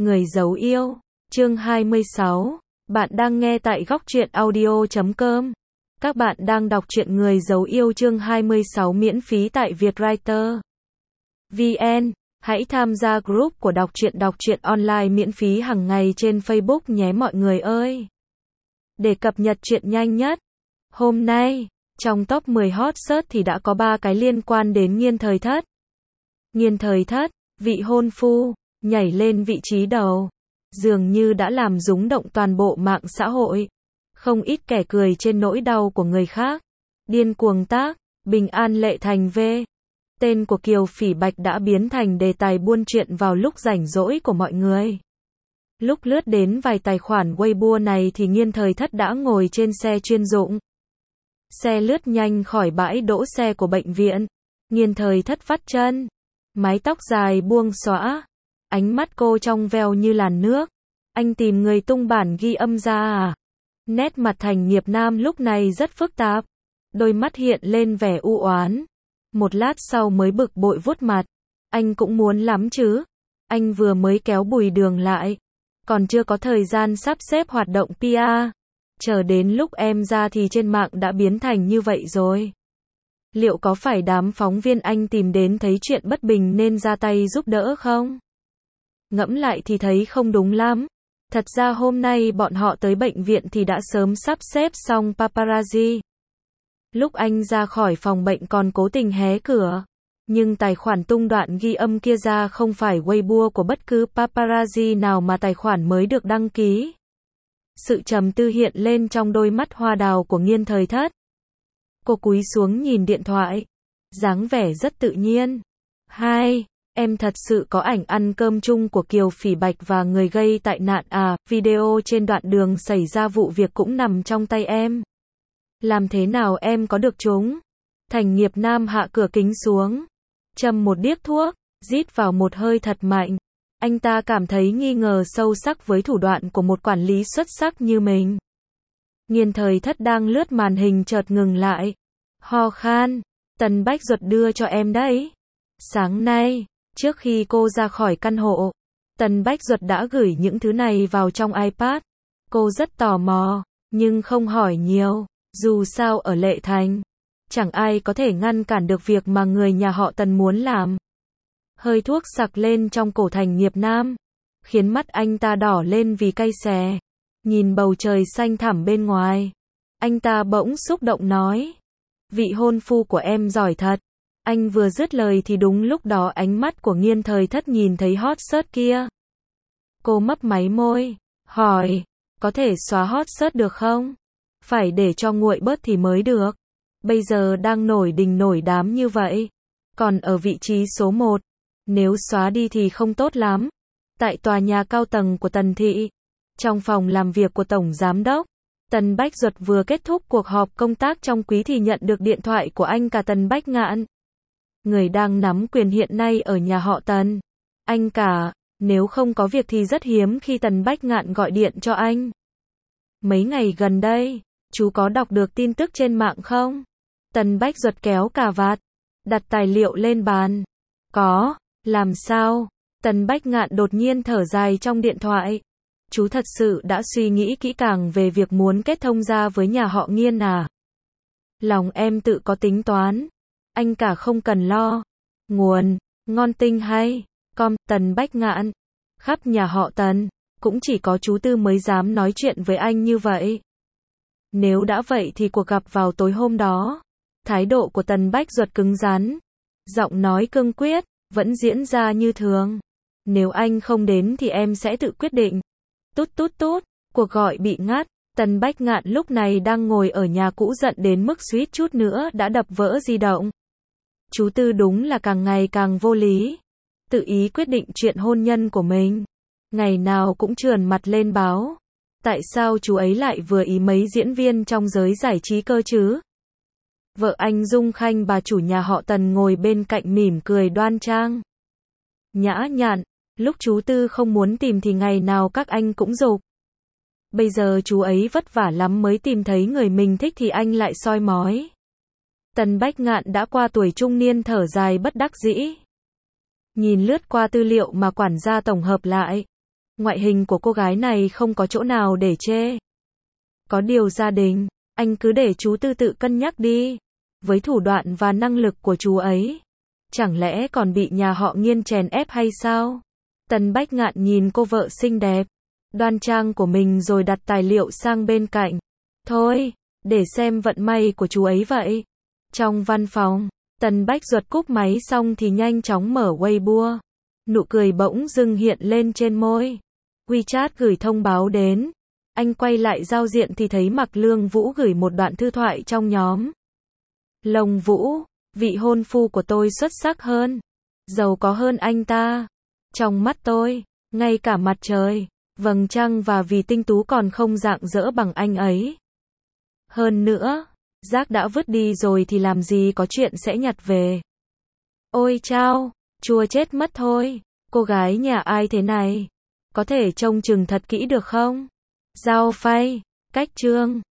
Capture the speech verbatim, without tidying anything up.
Người giấu yêu, chương hai mươi sáu. Bạn đang nghe tại góc truyện audio chấm com. Các bạn đang đọc truyện Người giấu yêu chương hai mươi sáu miễn phí tại Vietwriter chấm vn. Hãy tham gia group của đọc truyện đọc truyện online miễn phí hàng ngày trên Facebook nhé mọi người ơi. Để cập nhật truyện nhanh nhất. Hôm nay, trong top mười hot search thì đã có ba cái liên quan đến Nghiên Thời Thất. Nghiên Thời Thất, vị hôn phu, nhảy lên vị trí đầu. Dường như đã làm rúng động toàn bộ mạng xã hội. Không ít kẻ cười trên nỗi đau của người khác. Điên cuồng tác, Bình An Lệ Thành V. Tên của Kiều Phỉ Bạch đã biến thành đề tài buôn chuyện vào lúc rảnh rỗi của mọi người. Lúc lướt đến vài tài khoản Weibo này thì Nghiên Thời Thất đã ngồi trên xe chuyên dụng. Xe lướt nhanh khỏi bãi đỗ xe của bệnh viện. Nghiên Thời Thất vắt chân. Mái tóc dài buông xõa. Ánh mắt cô trong veo như làn nước. Anh tìm người tung bản ghi âm ra à? Nét mặt Thành Nghiệp Nam lúc này rất phức tạp. Đôi mắt hiện lên vẻ u oán. Một lát sau mới bực bội vuốt mặt. Anh cũng muốn lắm chứ. Anh vừa mới kéo Bùi Đường lại. Còn chưa có thời gian sắp xếp hoạt động pê e. Chờ đến lúc em ra thì trên mạng đã biến thành như vậy rồi. Liệu có phải đám phóng viên anh tìm đến thấy chuyện bất bình nên ra tay giúp đỡ không? Ngẫm lại thì thấy không đúng lắm. Thật ra hôm nay bọn họ tới bệnh viện thì đã sớm sắp xếp xong paparazzi. Lúc anh ra khỏi phòng bệnh còn cố tình hé cửa. Nhưng tài khoản tung đoạn ghi âm kia ra không phải Weibo của bất cứ paparazzi nào mà tài khoản mới được đăng ký. Sự trầm tư hiện lên trong đôi mắt hoa đào của Nghiên Thời Thất. Cô cúi xuống nhìn điện thoại. Dáng vẻ rất tự nhiên. Hai, em thật sự có ảnh ăn cơm chung của Kiều Phỉ Bạch và người gây tai nạn à? Video trên đoạn đường xảy ra vụ việc cũng nằm trong tay em. Làm thế nào em có được chúng? Thành Nghiệp Nam hạ cửa kính xuống. Châm một điếc thuốc, rít vào một hơi thật mạnh. Anh ta cảm thấy nghi ngờ sâu sắc với thủ đoạn của một quản lý xuất sắc như mình. Nghiên Thời Thất đang lướt màn hình chợt ngừng lại. Ho khan, Tần Bách Duật đưa cho em đấy. Sáng nay, trước khi cô ra khỏi căn hộ, Tần Bách Duật đã gửi những thứ này vào trong iPad. Cô rất tò mò, nhưng không hỏi nhiều. Dù sao ở Lệ Thành, chẳng ai có thể ngăn cản được việc mà người nhà họ Tần muốn làm. Hơi thuốc sặc lên trong cổ Thành Nghiệp Nam, khiến mắt anh ta đỏ lên vì cay xè. Nhìn bầu trời xanh thẳm bên ngoài, anh ta bỗng xúc động nói. Vị hôn phu của em giỏi thật. Anh vừa dứt lời thì đúng lúc đó ánh mắt của Nghiên Thời Thất nhìn thấy hot search kia. Cô mấp máy môi, hỏi, có thể xóa hot search được không? Phải để cho nguội bớt thì mới được. Bây giờ đang nổi đình nổi đám như vậy. Còn ở vị trí số một. Nếu xóa đi thì không tốt lắm. Tại tòa nhà cao tầng của Tần Thị. Trong phòng làm việc của Tổng Giám Đốc. Tần Bách Duật vừa kết thúc cuộc họp công tác trong quý thì nhận được điện thoại của anh cả Tần Bách Ngạn. Người đang nắm quyền hiện nay ở nhà họ Tần. Anh cả, nếu không có việc thì rất hiếm khi Tần Bách Ngạn gọi điện cho anh. Mấy ngày gần đây, chú có đọc được tin tức trên mạng không? Tần Bách Duật kéo cà vạt, đặt tài liệu lên bàn. Có, làm sao? Tần Bách Ngạn đột nhiên thở dài trong điện thoại. Chú thật sự đã suy nghĩ kỹ càng về việc muốn kết thông gia với nhà họ Nghiên à? Lòng em tự có tính toán. Anh cả không cần lo. Nguồn, ngon tinh hay. Com, Tần Bách Ngạn. Khắp nhà họ Tần, cũng chỉ có chú Tư mới dám nói chuyện với anh như vậy. Nếu đã vậy thì cuộc gặp vào tối hôm đó. Thái độ của Tần Bách Duật cứng rắn. Giọng nói cương quyết, vẫn diễn ra như thường. Nếu anh không đến thì em sẽ tự quyết định. Tút tút tút, cuộc gọi bị ngắt. Tần Bách Ngạn lúc này đang ngồi ở nhà cũ giận đến mức suýt chút nữa đã đập vỡ di động. Chú Tư đúng là càng ngày càng vô lý. Tự ý quyết định chuyện hôn nhân của mình. Ngày nào cũng trườn mặt lên báo. Tại sao chú ấy lại vừa ý mấy diễn viên trong giới giải trí cơ chứ? Vợ anh Dung Khanh bà chủ nhà họ Tần ngồi bên cạnh mỉm cười đoan trang. Nhã nhặn, lúc chú Tư không muốn tìm thì ngày nào các anh cũng giục. Bây giờ chú ấy vất vả lắm mới tìm thấy người mình thích thì anh lại soi mói. Tần Bách Ngạn đã qua tuổi trung niên thở dài bất đắc dĩ. Nhìn lướt qua tư liệu mà quản gia tổng hợp lại. Ngoại hình của cô gái này không có chỗ nào để chê. Có điều gia đình, anh cứ để chú Tư tự cân nhắc đi. Với thủ đoạn và năng lực của chú ấy, chẳng lẽ còn bị nhà họ Nghiên chèn ép hay sao? Tần Bách Ngạn nhìn cô vợ xinh đẹp, đoan trang của mình rồi đặt tài liệu sang bên cạnh. Thôi, để xem vận may của chú ấy vậy. Trong văn phòng, Tần Bách Duật cúp máy xong thì nhanh chóng mở Weibo. Nụ cười bỗng dưng hiện lên trên môi. WeChat gửi thông báo đến. Anh quay lại giao diện thì thấy Mạc Lương Vũ gửi một đoạn thư thoại trong nhóm. Lồng Vũ, vị hôn phu của tôi xuất sắc hơn, giàu có hơn anh ta. Trong mắt tôi, ngay cả mặt trời, vầng trăng và vì tinh tú còn không rạng rỡ bằng anh ấy. Hơn nữa, rác đã vứt đi rồi thì làm gì có chuyện sẽ nhặt về. Ôi chao, chua chết mất thôi, cô gái nhà ai thế này? Có thể trông chừng thật kỹ được không? Giao phay, cách chương.